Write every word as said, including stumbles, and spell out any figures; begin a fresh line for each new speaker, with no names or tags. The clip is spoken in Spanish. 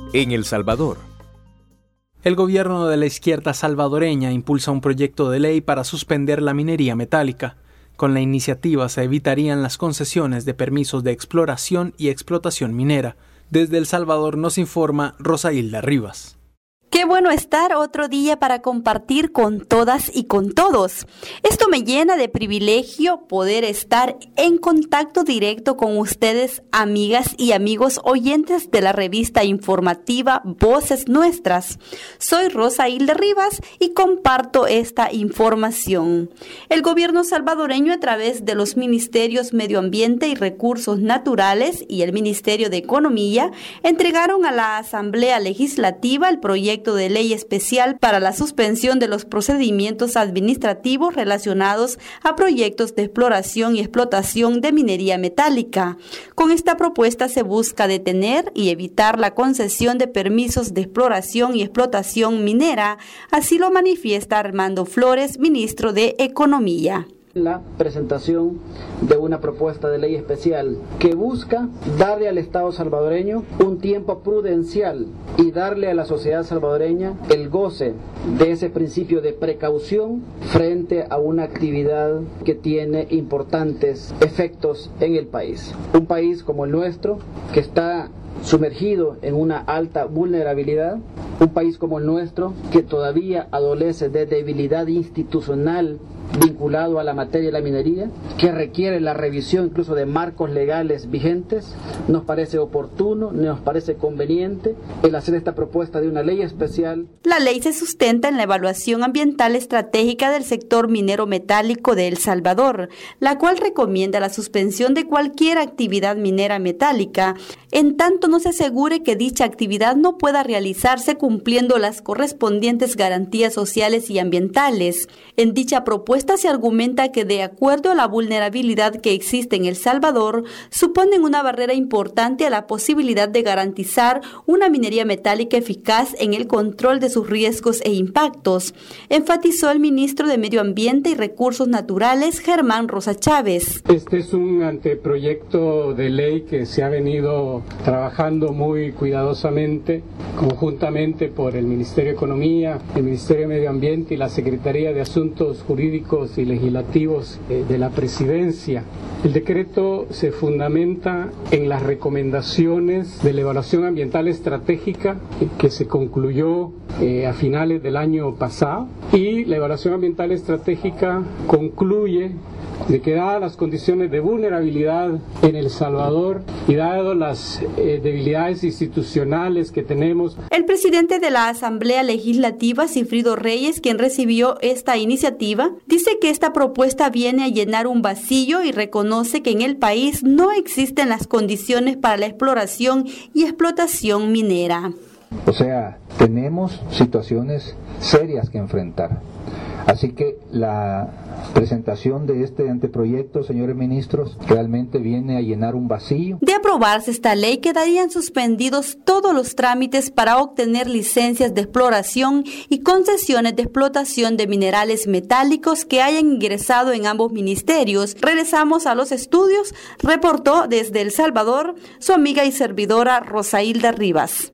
En El Salvador.
El gobierno de la izquierda salvadoreña impulsa un proyecto de ley para suspender la minería metálica. Con la iniciativa se evitarían las concesiones de permisos de exploración y explotación minera. Desde El Salvador nos informa Rosailda Rivas.
Qué bueno estar otro día para compartir con todas y con todos. Esto me llena de privilegio poder estar en contacto directo con ustedes, amigas y amigos oyentes de la revista informativa Voces Nuestras. Soy Rosailda Rivas y comparto esta información. El gobierno salvadoreño, a través de los ministerios Medio Ambiente y Recursos Naturales y el Ministerio de Economía, entregaron a la Asamblea Legislativa el proyecto de ley especial para la suspensión de los procedimientos administrativos relacionados a proyectos de exploración y explotación de minería metálica. Con esta propuesta se busca detener y evitar la concesión de permisos de exploración y explotación minera, así lo manifiesta Armando Flores, ministro de Economía.
La presentación de una propuesta de ley especial que busca darle al Estado salvadoreño un tiempo prudencial y darle a la sociedad salvadoreña el goce de ese principio de precaución frente a una actividad que tiene importantes efectos en el país. Un país como el nuestro, que está sumergido en una alta vulnerabilidad, un país como el nuestro, que todavía adolece de debilidad institucional vinculado a la materia de la minería, que requiere la revisión incluso de marcos legales vigentes, nos parece oportuno, nos parece conveniente el hacer esta propuesta de una ley especial.
La ley se sustenta en la evaluación ambiental estratégica del sector minero metálico de El Salvador, la cual recomienda la suspensión de cualquier actividad minera metálica, en tanto no se asegure que dicha actividad no pueda realizarse cumpliendo las correspondientes garantías sociales y ambientales. En dicha propuesta se argumenta que, de acuerdo a la vulnerabilidad que existe en El Salvador, suponen una barrera importante a la posibilidad de garantizar una minería metálica eficaz en el control de sus riesgos e impactos, enfatizó el ministro de Medio Ambiente y Recursos Naturales, Germán Rosa Chávez.
Este es un anteproyecto de ley que se ha venido trabajando muy cuidadosamente, conjuntamente por el Ministerio de Economía, el Ministerio de Medio Ambiente y la Secretaría de Asuntos Jurídicos y legislativos de la presidencia. El decreto se fundamenta en las recomendaciones de la evaluación ambiental estratégica que se concluyó eh, a finales del año pasado, y la evaluación ambiental estratégica concluye de que, dadas las condiciones de vulnerabilidad en El Salvador y dado las eh, debilidades institucionales que tenemos.
El presidente de la Asamblea Legislativa, Sigfrido Reyes, quien recibió esta iniciativa, dice que esta propuesta viene a llenar un vacío y reconoce que en el país no existen las condiciones para la exploración y explotación minera.
O sea, tenemos situaciones serias que enfrentar. Así que la presentación de este anteproyecto, señores ministros, realmente viene a llenar un vacío.
De aprobarse esta ley, quedarían suspendidos todos los trámites para obtener licencias de exploración y concesiones de explotación de minerales metálicos que hayan ingresado en ambos ministerios. Regresamos a los estudios, reportó desde El Salvador su amiga y servidora Rosailda Rivas.